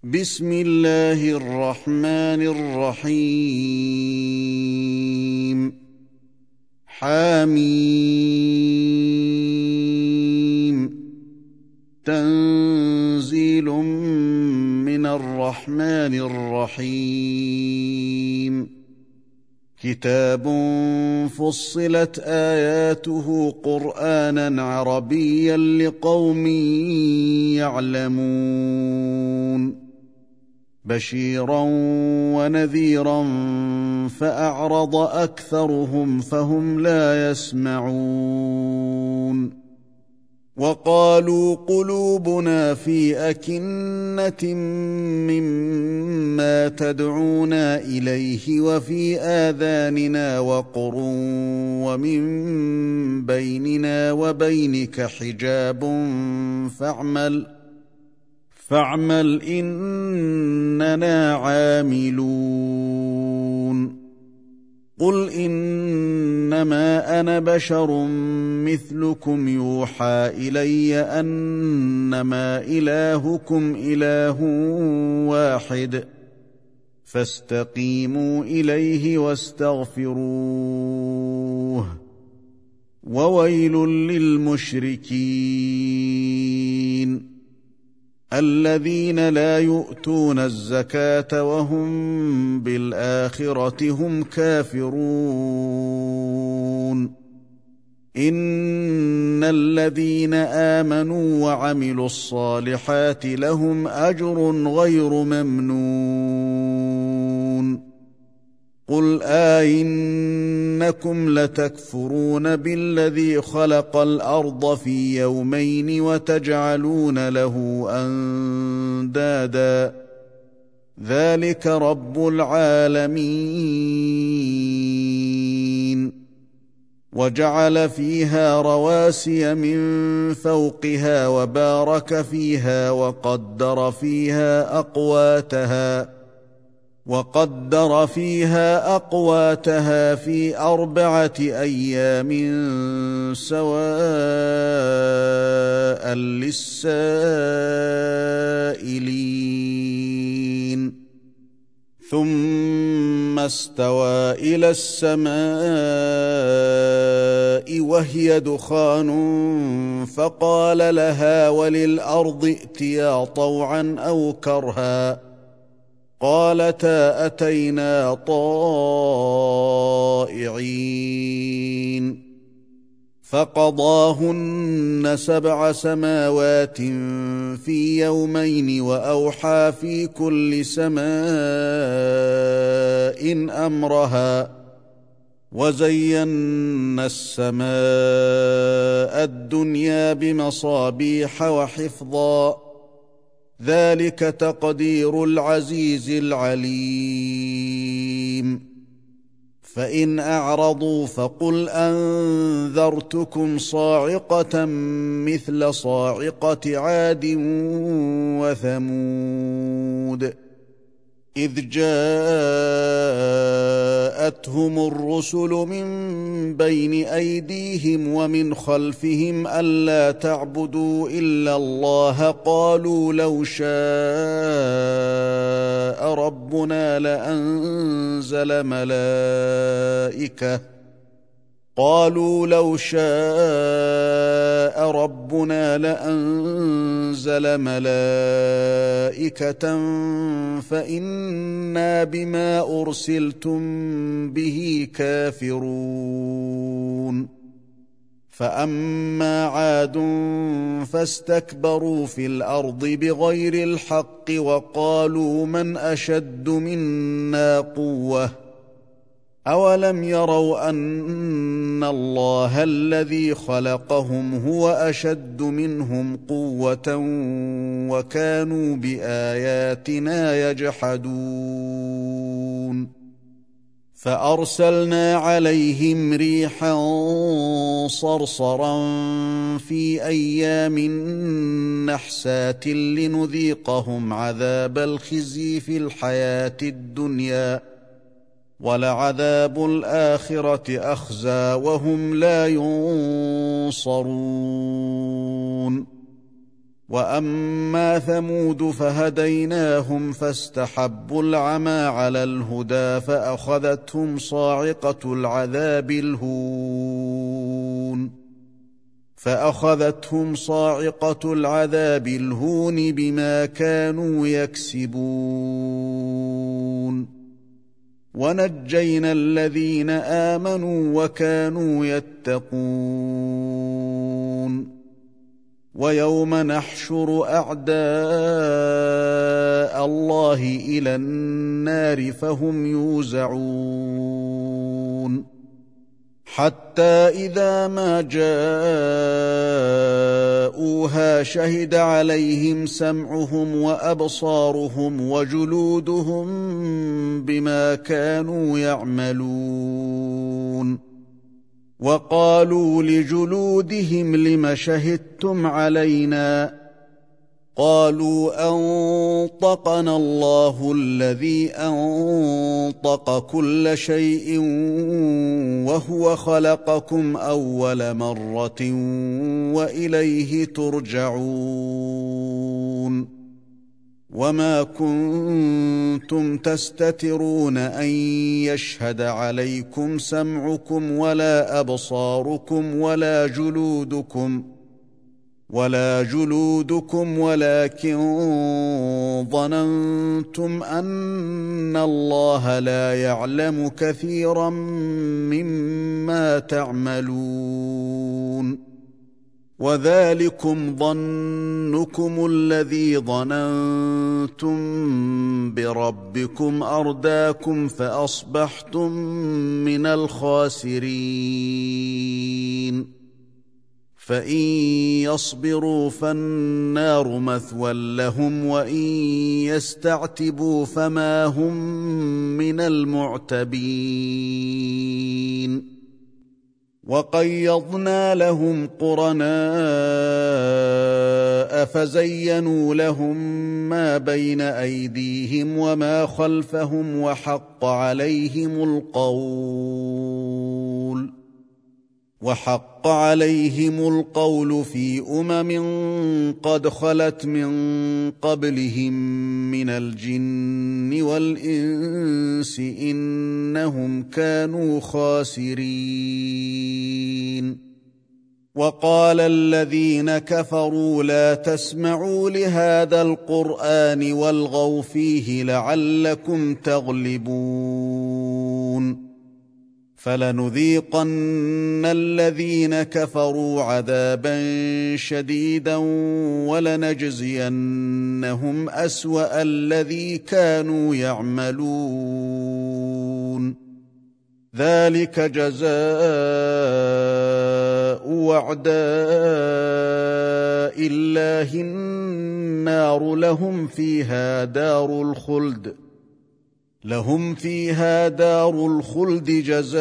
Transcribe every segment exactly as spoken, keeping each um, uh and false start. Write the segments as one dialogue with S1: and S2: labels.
S1: بسم الله الرحمن الرحيم حميم تنزيل من الرحمن الرحيم كتاب فصلت آياته قرآنا عربيا لقوم يعلمون بشيرا ونذيرا فأعرض أكثرهم فهم لا يسمعون وقالوا قلوبنا في أكنة مما تدعونا إليه وفي آذاننا وقر ومن بيننا وبينك حجاب فاعمل فاعمل إننا عاملون قل إنما أنا بشر مثلكم يوحى إلي أنما إلهكم إله واحد فاستقيموا إليه واستغفروه وويل للمشركين الذين لا يؤتون الزكاة وهم بالآخرة هم كافرون إن الذين آمنوا وعملوا الصالحات لهم أجر غير ممنون قل آئنكم لتكفرون بالذي خلق الأرض في يومين وتجعلون له أندادا ذلك رب العالمين وجعل فيها رواسي من فوقها وبارك فيها وقدر فيها أقواتها وقدر فيها أقواتها في أربعة أيام سواء للسائلين ثم استوى إلى السماء وهي دخان فقال لها وللأرض ائتيا طوعا أو كرها قالتا أتينا طائعين فقضاهن سبع سماوات في يومين وأوحى في كل سماء أمرها وزينا السماء الدنيا بمصابيح وحفظا ذلك تقدير العزيز العليم فإن أعرضوا فقل أنذرتكم صاعقة مثل صاعقة عاد وثمود إذ جاءتهم الرسل من بين أيديهم ومن خلفهم ألا تعبدوا إلا الله قالوا لو شاء ربنا لأنزل ملائكة قالوا لو شاء ربنا لأنزل ملائكة فإنا بما أرسلتم به كافرون فأما عاد فاستكبروا في الأرض بغير الحق وقالوا من أشد منا قوة أولم يروا أن الله الذي خلقهم هو أشد منهم قوة وكانوا بآياتنا يجحدون فأرسلنا عليهم ريحا صرصرا في أيام نحسات لنذيقهم عذاب الخزي في الحياة الدنيا ولعذاب الآخرة أخزى وهم لا ينصرون واما ثمود فهديناهم فاستحبوا العمى على الهدى فاخذتهم صاعقه العذاب الهون فاخذتهم صاعقه العذاب الهون بما كانوا يكسبون ونجينا الذين امنوا وكانوا يتقون ويوم نحشر اعداء الله الى النار فهم يوزعون حتى اذا ما جاءوها شهد عليهم سمعهم وابصارهم وجلودهم بما كانوا يعملون وقالوا لجلودهم لم شهدتم علينا قالوا انطقنا الله الذي انطق كل شيء وهو خلقكم اول مره واليه ترجعون وما كنتم تستترون ان يشهد عليكم سمعكم ولا ابصاركم ولا جلودكم ولا جلودكم ولكن ظننتم ان الله لا يعلم كثيرا مما تعملون وذلكم ظنكم الذي ظننتم بربكم ارداكم فاصبحتم من الخاسرين فان يصبروا فالنار مثوى لهم وان يستعتبوا فما هم من المعتبين وقيضنا لهم قرناء فزينوا لهم ما بين ايديهم وما خلفهم وحق عليهم القول وحق عليهم القول في امم قد خلت من قبلهم من الجن والانس انهم كانوا خاسرين وقال الذين كفروا لا تسمعوا لهذا القران والغوا فيه لعلكم تغلبون فلنذيقن الذين كفروا عذابا شديدا ولنجزينهم اسوا الذي كانوا يعملون ذلك جزاء اعداء الله النار لهم فيها دار الخلد لهم فيها دار الخلد جزاء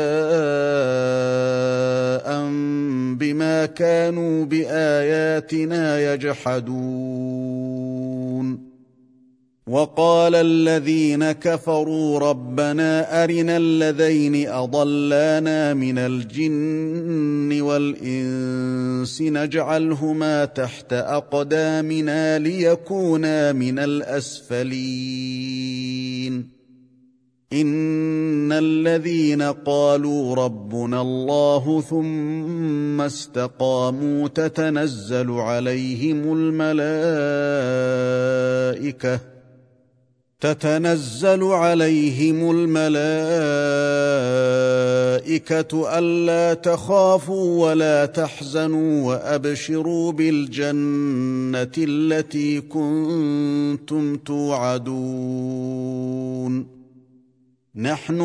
S1: بما كانوا بآياتنا يجحدون وقال الذين كفروا ربنا أرنا الذين أضلانا من الجن والإنس نجعلهما تحت أقدامنا ليكونا من الأسفلين إن الذين قالوا ربنا الله ثم استقاموا تتنزل عليهم الملائكة تتنزل عليهم الملائكة ألا تخافوا ولا تحزنوا وأبشروا بالجنة التي كنتم توعدون نحن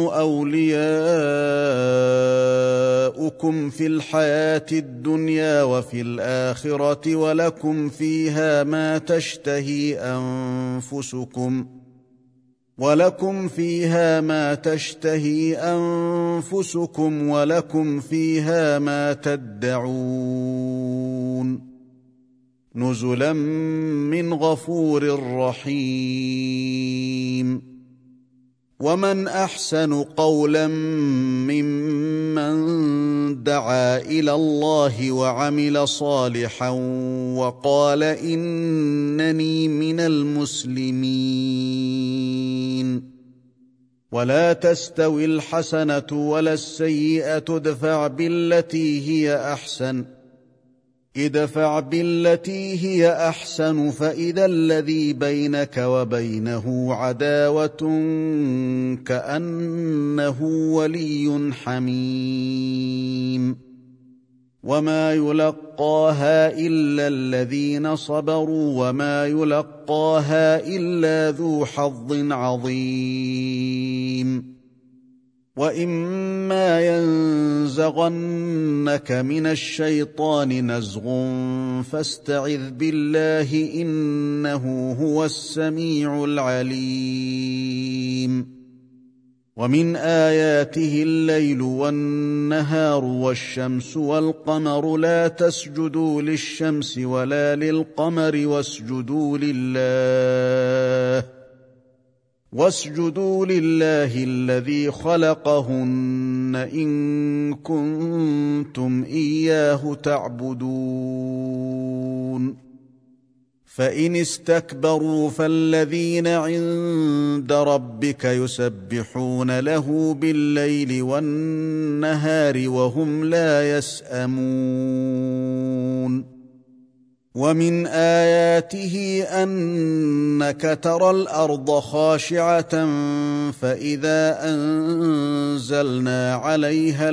S1: أولياؤكم في الحياة الدنيا وفي الآخرة ولكم فيها ما تشتهي أنفسكم ولكم فيها ما تشتهي أنفسكم ولكم فيها ما تدعون نزلا من غفور رحيم ومن احسن قولا ممن دعا الى الله وعمل صالحا وقال انني من المسلمين. ولا تستوي الحسنه ولا السيئه ادفع بالتي هي احسن ادفع بالتي هي احسن فاذا الذي بينك وبينه عداوه كانه ولي حميم. وما يلقاها الا الذين صبروا وما يلقاها الا ذو حظ عظيم. واما ينزغنك من الشيطان نزغ فاستعذ بالله انه هو السميع العليم. ومن اياته الليل والنهار والشمس والقمر لا تسجدوا للشمس ولا للقمر واسجدوا لله واسجدوا لله الذي خلقهن إن كنتم إياه تعبدون. فإن استكبروا فالذين عند ربك يسبحون له بالليل والنهار وهم لا يسأمون. ومن آياته أنك ترى الأرض خاشعة فإذا أنزلنا عليها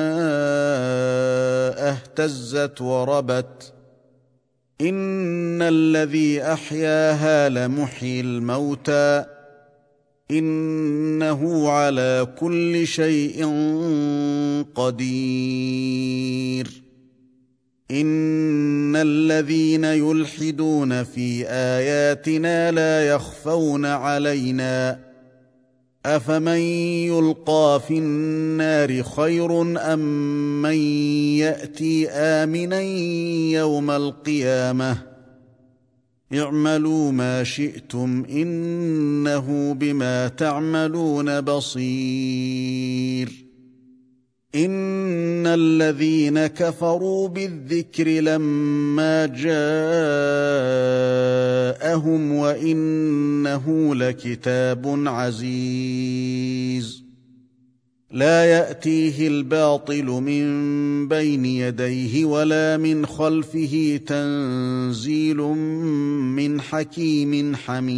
S1: الماء اهتزت وربت إن الذي أحياها لمحيي الموتى إنه على كل شيء قدير. إن الذين يلحدون في آياتنا لا يخفون علينا أفمن يلقى في النار خير أم من يأتي آمنا يوم القيامة اعملوا ما شئتم إنه بما تعملون بصير. إن الذين كفروا بالذكر لما جاءهم وإنه لكتاب عزيز لا يأتيه الباطل من بين يديه ولا من خلفه تنزيل من حكيم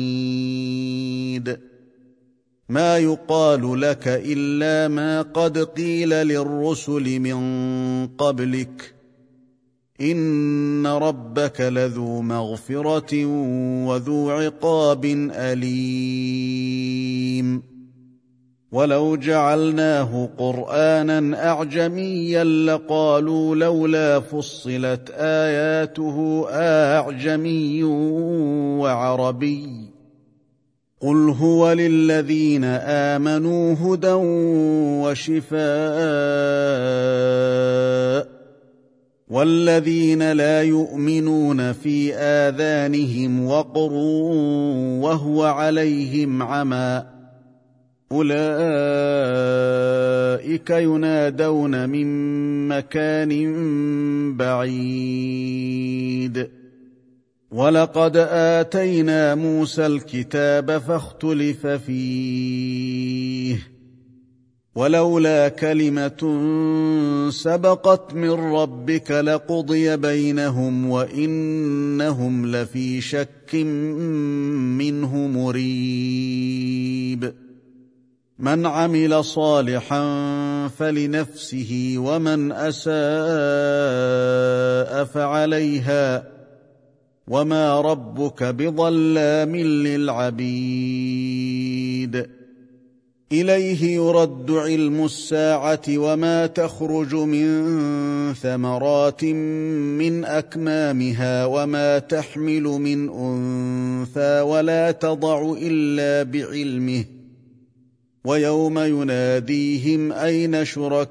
S1: حميد. ما يقال لك إلا ما قد قيل للرسل من قبلك إن ربك لذو مغفرة وذو عقاب أليم. ولو جعلناه قرآنا أعجميا لقالوا لولا فصلت آياته أعجمي وعربي قل هو للذين آمنوا هدى وشفاء والذين لا يؤمنون في آذانهم وقر وهو عليهم عمى أولئك ينادون من مكان بعيد. ولقد آتينا موسى الكتاب فاختلف فيه ولولا كلمة سبقت من ربك لقضي بينهم وإنهم لفي شك منه مريب. من عمل صالحا فلنفسه ومن أساء فعليها وما ربك بظلام للعبيد. إليه يرد علم الساعة وما تخرج من ثمرات من أكمامها وما تحمل من أنثى ولا تضع إلا بعلمه ويوم يناديهم أين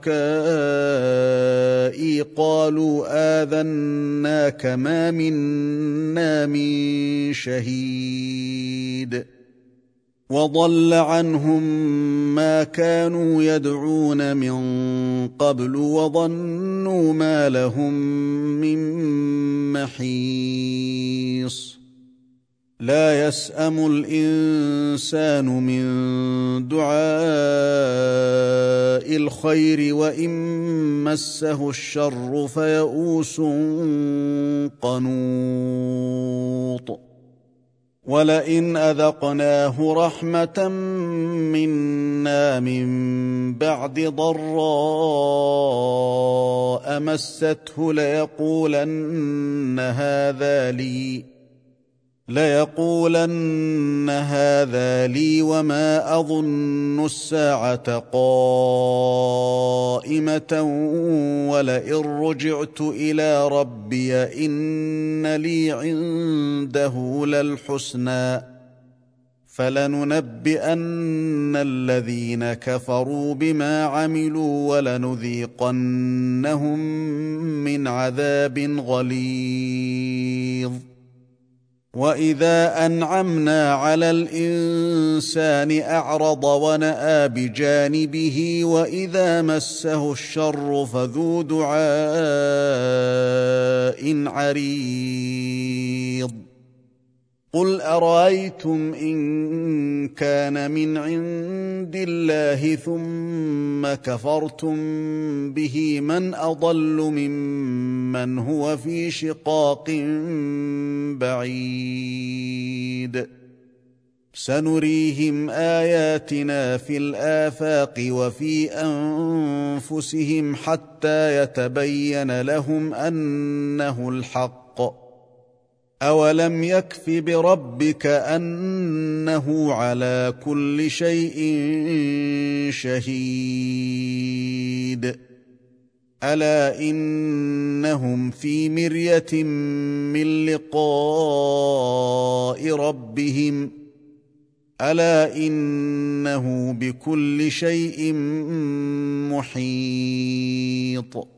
S1: شركائي قالوا آذناك ما منا من شهيد وضل عنهم ما كانوا يدعون من قبل وظنوا ما لهم من محيص لا يسأم الإنسان من دعاء الخير وإن مسه الشر فيئوس قنوط ولئن أذقناه رحمة منا من بعد ضراء مسته ليقولن هذا لي ليقولن هذا لي وما أظن الساعة قائمة ولئن رجعت إلى ربي إن لي عنده للحسنى فلننبئن الذين كفروا بما عملوا ولنذيقنهم من عذاب غليظ وإذا أنعمنا على الإنسان أعرض ونأى بجانبه وإذا مسه الشر فذو دعاء عريض قل أرأيتم إن كان من عند الله ثم كفرتم به من أضل ممن هو في شقاق بعيد سنريهم آياتنا في الآفاق وفي أنفسهم حتى يتبين لهم أنه الحق أولم يكف بربك أنه على كل شيء شهيد ألا إنهم في مرية من لقاء ربهم ألا إنه بكل شيء محيط